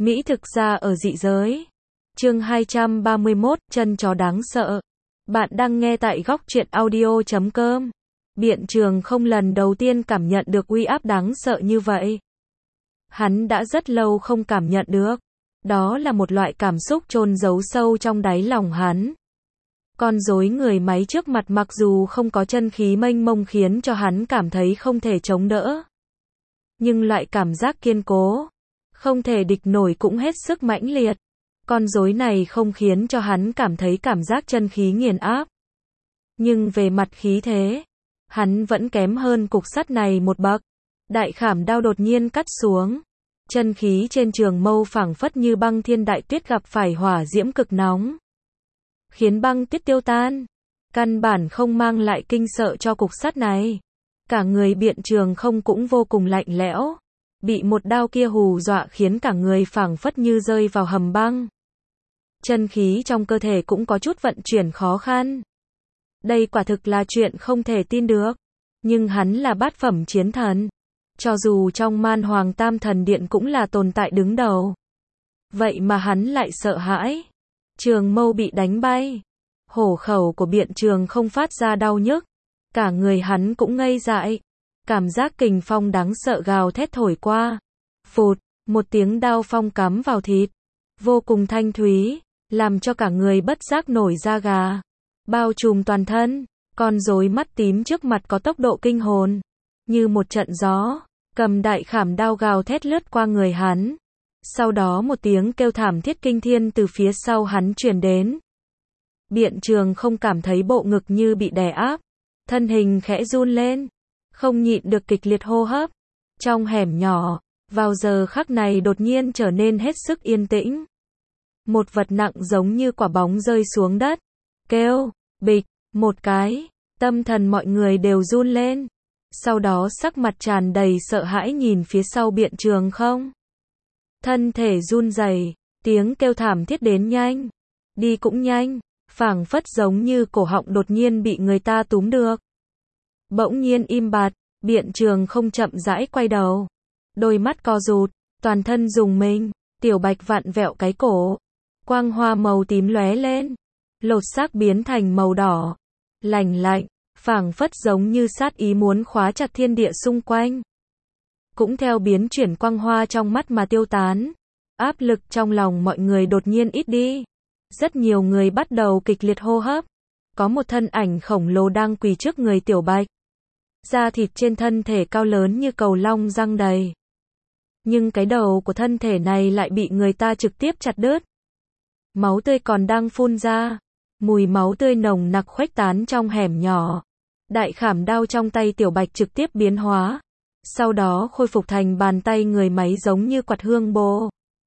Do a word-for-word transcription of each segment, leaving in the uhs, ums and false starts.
Mỹ thực ra ở dị giới. Chương hai trăm ba mươi mốt, chân chó đáng sợ. Bạn đang nghe tại góc truyện audio chấm com. Biện Trường không lần đầu tiên cảm nhận được uy áp đáng sợ như vậy. Hắn đã rất lâu không cảm nhận được. Đó là một loại cảm xúc chôn giấu sâu trong đáy lòng hắn. Con rối người máy trước mặt mặc dù không có chân khí mênh mông khiến cho hắn cảm thấy không thể chống đỡ. Nhưng loại cảm giác kiên cố, không thể địch nổi cũng hết sức mãnh liệt. Con rối này không khiến cho hắn cảm thấy cảm giác chân khí nghiền áp. Nhưng về mặt khí thế, hắn vẫn kém hơn cục sắt này một bậc. Đại khảm đao đột nhiên cắt xuống. Chân khí trên trường mâu phảng phất như băng thiên đại tuyết gặp phải hỏa diễm cực nóng. Khiến băng tuyết tiêu tan. Căn bản không mang lại kinh sợ cho cục sắt này. Cả người Biện Trường không cũng vô cùng lạnh lẽo. Bị một đao kia hù dọa khiến cả người phảng phất như rơi vào hầm băng. Chân khí trong cơ thể cũng có chút vận chuyển khó khăn. Đây quả thực là chuyện không thể tin được. Nhưng hắn là bát phẩm chiến thần. Cho dù trong Man Hoàng Tam Thần Điện cũng là tồn tại đứng đầu. Vậy mà hắn lại sợ hãi. Trường mâu bị đánh bay. Hổ khẩu của Biện Trường không phát ra đau nhức. Cả người hắn cũng ngây dại. Cảm giác kình phong đáng sợ gào thét thổi qua. Phụt, một tiếng đao phong cắm vào thịt. Vô cùng thanh thúy, làm cho cả người bất giác nổi da gà. Bao trùm toàn thân, con rối mắt tím trước mặt có tốc độ kinh hồn. Như một trận gió, cầm đại khảm đao gào thét lướt qua người hắn. Sau đó một tiếng kêu thảm thiết kinh thiên từ phía sau hắn truyền đến. Biện Trường không cảm thấy bộ ngực như bị đè áp. Thân hình khẽ run lên. Không nhịn được kịch liệt hô hấp. Trong hẻm nhỏ, vào giờ khắc này đột nhiên trở nên hết sức yên tĩnh. Một vật nặng giống như quả bóng rơi xuống đất. Kêu, bịch, một cái. Tâm thần mọi người đều run lên. Sau đó sắc mặt tràn đầy sợ hãi nhìn phía sau Biện Trường không. Thân thể run rẩy, tiếng kêu thảm thiết đến nhanh. Đi cũng nhanh, phảng phất giống như cổ họng đột nhiên bị người ta túm được. Bỗng nhiên im bặt, Biện Trường không chậm rãi quay đầu. Đôi mắt co rụt, toàn thân rùng mình, Tiểu Bạch vặn vẹo cái cổ. Quang hoa màu tím lóe lên, lột xác biến thành màu đỏ. Lạnh lạnh, phảng phất giống như sát ý muốn khóa chặt thiên địa xung quanh. Cũng theo biến chuyển quang hoa trong mắt mà tiêu tán. Áp lực trong lòng mọi người đột nhiên ít đi. Rất nhiều người bắt đầu kịch liệt hô hấp. Có một thân ảnh khổng lồ đang quỳ trước người Tiểu Bạch. Da thịt trên thân thể cao lớn như cầu long răng đầy. Nhưng cái đầu của thân thể này lại bị người ta trực tiếp chặt đứt. Máu tươi còn đang phun ra. Mùi máu tươi nồng nặc khuếch tán trong hẻm nhỏ. Đại khảm đao trong tay Tiểu Bạch trực tiếp biến hóa. Sau đó khôi phục thành bàn tay người máy giống như quạt hương bồ.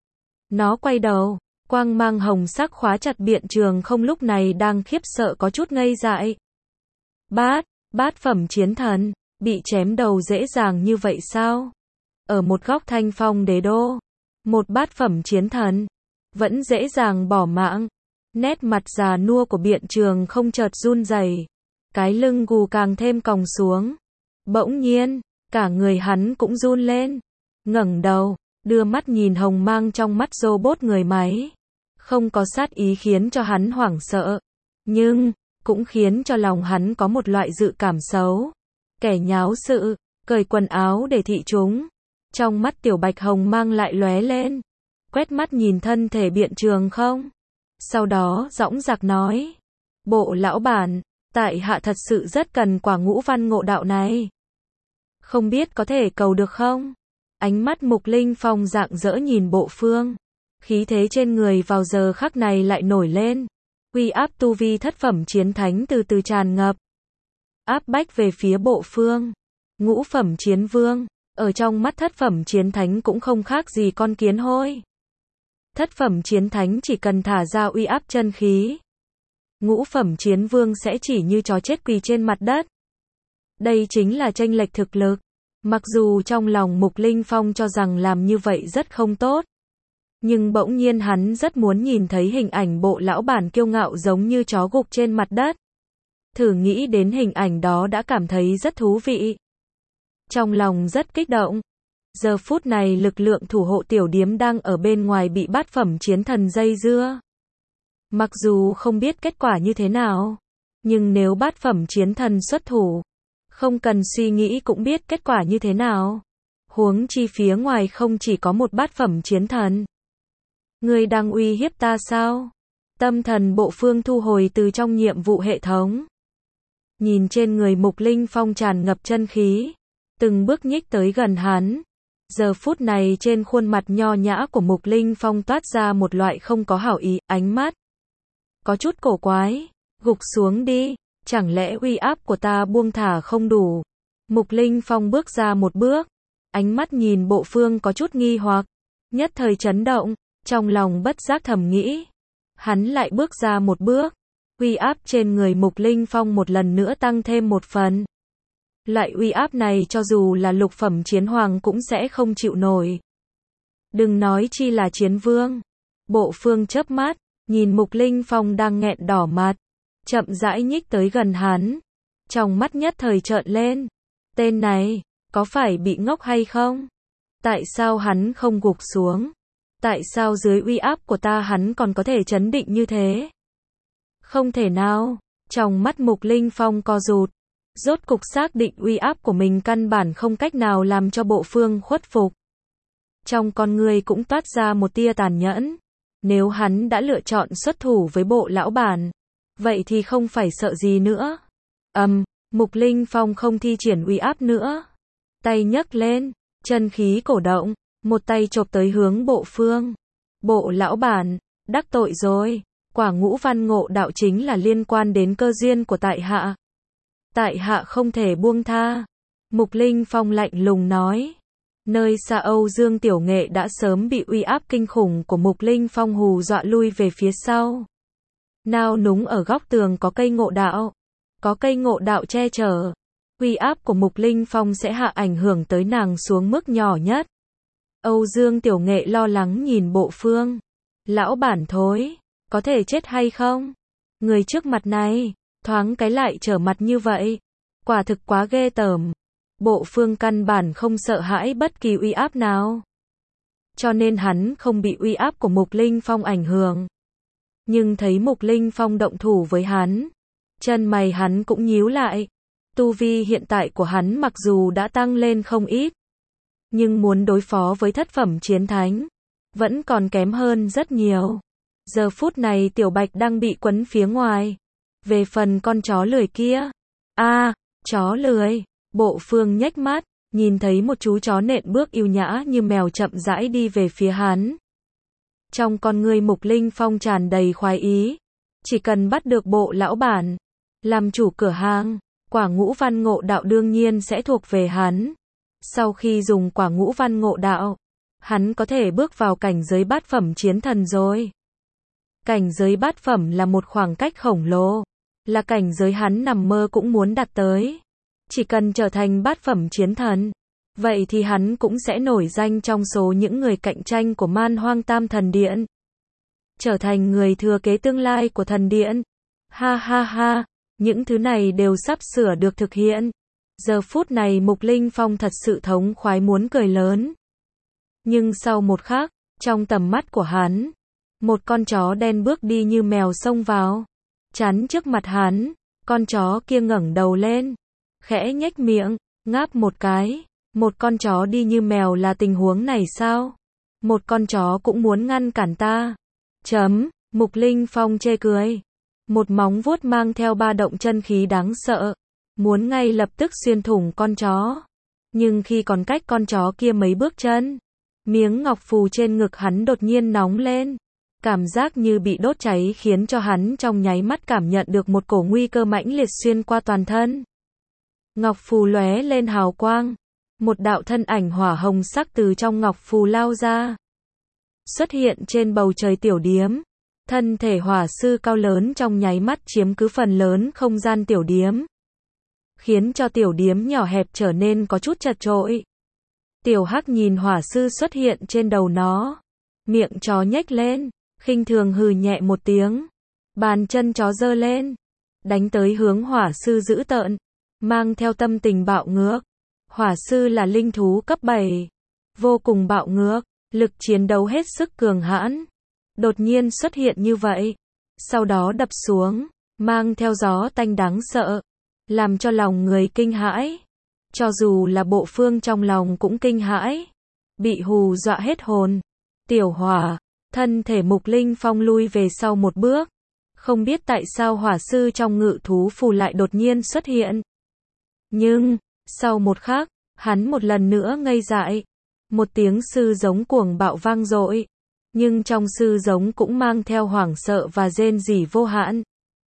Nó quay đầu. Quang mang hồng sắc khóa chặt Biện Trường không lúc này đang khiếp sợ có chút ngây dại. Bát, bát phẩm chiến thần, bị chém đầu dễ dàng như vậy sao? Ở một góc Thanh Phong Đế đô, một bát phẩm chiến thần, vẫn dễ dàng bỏ mạng. Nét mặt già nua của Biện Trường không chợt run rẩy, cái lưng gù càng thêm còng xuống. Bỗng nhiên, cả người hắn cũng run lên, ngẩng đầu, đưa mắt nhìn hồng mang trong mắt robot người máy. Không có sát ý khiến cho hắn hoảng sợ, nhưng cũng khiến cho lòng hắn có một loại dự cảm xấu. Kẻ nháo sự, cởi quần áo để thị chúng. Trong mắt Tiểu Bạch hồng mang lại lóe lên, quét mắt nhìn thân thể Biện Trường không. Sau đó dõng dạc nói, bộ lão bản, tại hạ thật sự rất cần quả ngũ văn ngộ đạo này. Không biết có thể cầu được không? Ánh mắt Mục Linh Phong rạng rỡ nhìn Bộ Phương. Khí thế trên người vào giờ khắc này lại nổi lên. Uy áp tu vi thất phẩm chiến thánh từ từ tràn ngập. Áp bách về phía Bộ Phương. Ngũ phẩm chiến vương, ở trong mắt thất phẩm chiến thánh cũng không khác gì con kiến hôi. Thất phẩm chiến thánh chỉ cần thả ra uy áp chân khí. Ngũ phẩm chiến vương sẽ chỉ như chó chết quỳ trên mặt đất. Đây chính là chênh lệch thực lực. Mặc dù trong lòng Mục Linh Phong cho rằng làm như vậy rất không tốt. Nhưng bỗng nhiên hắn rất muốn nhìn thấy hình ảnh bộ lão bản kiêu ngạo giống như chó gục trên mặt đất. Thử nghĩ đến hình ảnh đó đã cảm thấy rất thú vị. Trong lòng rất kích động. Giờ phút này lực lượng thủ hộ tiểu điếm đang ở bên ngoài bị bát phẩm chiến thần dây dưa. Mặc dù không biết kết quả như thế nào, nhưng nếu bát phẩm chiến thần xuất thủ, không cần suy nghĩ cũng biết kết quả như thế nào. Huống chi phía ngoài không chỉ có một bát phẩm chiến thần. Ngươi đang uy hiếp ta sao? Tâm thần bộ Phương thu hồi từ trong nhiệm vụ hệ thống. Nhìn trên người Mục Linh Phong tràn ngập chân khí, từng bước nhích tới gần hắn. Giờ phút này trên khuôn mặt nho nhã của Mục Linh Phong toát ra một loại không có hảo ý, ánh mắt có chút cổ quái. Gục xuống đi, chẳng lẽ uy áp của ta buông thả không đủ? Mục Linh Phong bước ra một bước, ánh mắt nhìn bộ Phương có chút nghi hoặc, nhất thời chấn động, trong lòng bất giác thầm nghĩ. Hắn lại bước ra một bước, uy áp trên người Mục Linh Phong một lần nữa tăng thêm một phần. Loại uy áp này cho dù là lục phẩm chiến hoàng cũng sẽ không chịu nổi. Đừng nói chi là chiến vương. Bộ Phương chớp mắt, nhìn Mục Linh Phong đang nghẹn đỏ mặt, chậm rãi nhích tới gần hắn. Trong mắt nhất thời trợn lên. Tên này, có phải bị ngốc hay không? Tại sao hắn không gục xuống? Tại sao dưới uy áp của ta hắn còn có thể trấn định như thế? Không thể nào. Trong mắt Mục Linh Phong co rụt. Rốt cục xác định uy áp của mình căn bản không cách nào làm cho bộ Phương khuất phục. Trong con người cũng toát ra một tia tàn nhẫn. Nếu hắn đã lựa chọn xuất thủ với bộ lão bản, vậy thì không phải sợ gì nữa. Ầm, um, Mục Linh Phong không thi triển uy áp nữa. Tay nhấc lên, chân khí cổ động, một tay chộp tới hướng bộ Phương. Bộ lão bản, đắc tội rồi, quả ngũ văn ngộ đạo chính là liên quan đến cơ duyên của tại hạ. Tại hạ không thể buông tha. Mục Linh Phong lạnh lùng nói. Nơi xa Âu Dương Tiểu Nghệ đã sớm bị uy áp kinh khủng của Mục Linh Phong hù dọa lui về phía sau. Nao núng ở góc tường có cây ngộ đạo. Có cây ngộ đạo che chở. Uy áp của Mục Linh Phong sẽ hạ ảnh hưởng tới nàng xuống mức nhỏ nhất. Âu Dương Tiểu Nghệ lo lắng nhìn bộ Phương. Lão bản thối, có thể chết hay không? Người trước mặt này, thoáng cái lại trở mặt như vậy. Quả thực quá ghê tởm. Bộ Phương căn bản không sợ hãi bất kỳ uy áp nào. Cho nên hắn không bị uy áp của Mục Linh Phong ảnh hưởng. Nhưng thấy Mục Linh Phong động thủ với hắn, chân mày hắn cũng nhíu lại. Tu vi hiện tại của hắn mặc dù đã tăng lên không ít, nhưng muốn đối phó với thất phẩm chiến thánh, vẫn còn kém hơn rất nhiều. Giờ phút này Tiểu Bạch đang bị quấn phía ngoài. Về phần con chó lười kia. a à, chó lười. Bộ Phương nhếch mắt, nhìn thấy một chú chó nện bước yêu nhã như mèo chậm rãi đi về phía hắn. Trong con ngươi Mục Linh Phong tràn đầy khoái ý. Chỉ cần bắt được bộ lão bản, làm chủ cửa hàng, quả ngũ văn ngộ đạo đương nhiên sẽ thuộc về hắn. Sau khi dùng quả ngũ văn ngộ đạo, hắn có thể bước vào cảnh giới bát phẩm chiến thần rồi. Cảnh giới bát phẩm là một khoảng cách khổng lồ, là cảnh giới hắn nằm mơ cũng muốn đạt tới. Chỉ cần trở thành bát phẩm chiến thần, vậy thì hắn cũng sẽ nổi danh trong số những người cạnh tranh của Man Hoang Tam Thần Điện. Trở thành người thừa kế tương lai của thần điện. Ha ha ha, những thứ này đều sắp sửa được thực hiện. Giờ phút này Mục Linh Phong thật sự thống khoái muốn cười lớn. Nhưng sau một khắc, trong tầm mắt của hắn, một con chó đen bước đi như mèo xông vào, chắn trước mặt hắn. Con chó kia ngẩng đầu lên, khẽ nhếch miệng, ngáp một cái. Một con chó đi như mèo là tình huống này sao? Một con chó cũng muốn ngăn cản ta. Chấm, Mục Linh Phong chê cười. Một móng vuốt mang theo ba động chân khí đáng sợ, muốn ngay lập tức xuyên thủng con chó. Nhưng khi còn cách con chó kia mấy bước chân, miếng ngọc phù trên ngực hắn đột nhiên nóng lên. Cảm giác như bị đốt cháy khiến cho hắn trong nháy mắt cảm nhận được một cổ nguy cơ mãnh liệt xuyên qua toàn thân. Ngọc phù lóe lên hào quang. Một đạo thân ảnh hỏa hồng sắc từ trong ngọc phù lao ra. Xuất hiện trên bầu trời tiểu điếm. Thân thể hỏa sư cao lớn trong nháy mắt chiếm cứ phần lớn không gian tiểu điếm. Khiến cho tiểu điếm nhỏ hẹp trở nên có chút chật chội. Tiểu Hắc nhìn hỏa sư xuất hiện trên đầu nó. Miệng chó nhếch lên, khinh thường hừ nhẹ một tiếng. Bàn chân chó giơ lên, đánh tới hướng hỏa sư dữ tợn, mang theo tâm tình bạo ngược. Hỏa sư là linh thú cấp bảy. vô cùng bạo ngược, lực chiến đấu hết sức cường hãn. Đột nhiên xuất hiện như vậy, sau đó đập xuống, mang theo gió tanh đáng sợ, làm cho lòng người kinh hãi. Cho dù là Bộ Phương trong lòng cũng kinh hãi, bị hù dọa hết hồn. Tiểu Hỏa, thân thể Mục Linh Phong lui về sau một bước. Không biết tại sao hỏa sư trong ngự thú phù lại đột nhiên xuất hiện. Nhưng, sau một khắc, hắn một lần nữa ngây dại. Một tiếng sư giống cuồng bạo vang dội. Nhưng trong sư giống cũng mang theo hoảng sợ và rên rỉ vô hạn.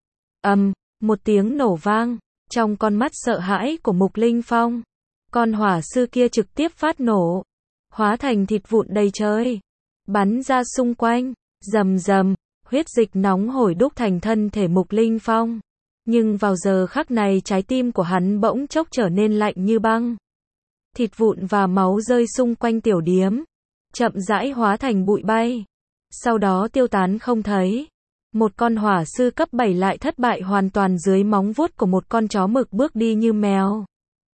Ầm, một tiếng nổ vang. Trong con mắt sợ hãi của Mục Linh Phong, con hỏa sư kia trực tiếp phát nổ, hóa thành thịt vụn đầy trời, bắn ra xung quanh, rầm rầm, huyết dịch nóng hổi đúc thành thân thể Mục Linh Phong. Nhưng vào giờ khắc này trái tim của hắn bỗng chốc trở nên lạnh như băng. Thịt vụn và máu rơi xung quanh tiểu điếm, chậm rãi hóa thành bụi bay, sau đó tiêu tán không thấy. Một con hỏa sư cấp bảy lại thất bại hoàn toàn dưới móng vuốt của một con chó mực bước đi như mèo.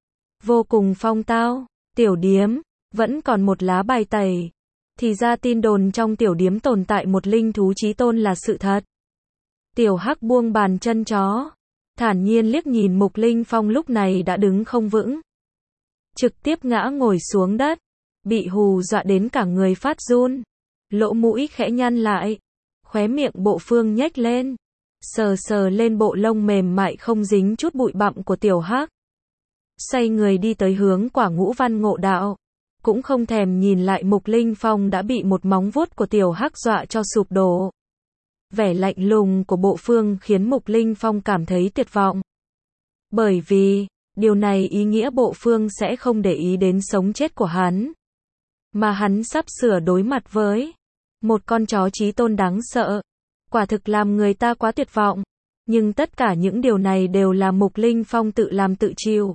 Vô cùng phong tao, tiểu điếm, vẫn còn một lá bài tẩy. Thì ra tin đồn trong tiểu điếm tồn tại một linh thú chí tôn là sự thật. Tiểu Hắc buông bàn chân chó, thản nhiên liếc nhìn Mục Linh Phong lúc này đã đứng không vững. Trực tiếp ngã ngồi xuống đất, bị hù dọa đến cả người phát run, lỗ mũi khẽ nhăn lại. Khóe miệng Bộ Phương nhếch lên, sờ sờ lên bộ lông mềm mại không dính chút bụi bặm của Tiểu Hắc. Xoay người đi tới hướng Quả Ngũ Văn Ngộ Đạo, cũng không thèm nhìn lại Mục Linh Phong đã bị một móng vuốt của Tiểu Hắc dọa cho sụp đổ. Vẻ lạnh lùng của Bộ Phương khiến Mục Linh Phong cảm thấy tuyệt vọng. Bởi vì, điều này ý nghĩa Bộ Phương sẽ không để ý đến sống chết của hắn, mà hắn sắp sửa đối mặt với một con chó chí tôn đáng sợ. Quả thực làm người ta quá tuyệt vọng. Nhưng tất cả những điều này đều là Mục Linh Phong tự làm tự chịu.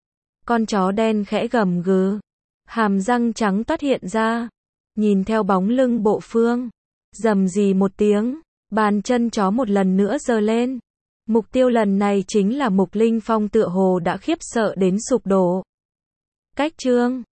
Con chó đen khẽ gầm gừ, hàm răng trắng toát hiện ra, nhìn theo bóng lưng Bộ Phương, rầm rì một tiếng, bàn chân chó một lần nữa giơ lên. Mục tiêu lần này chính là Mục Linh Phong tựa hồ đã khiếp sợ đến sụp đổ. Cách chương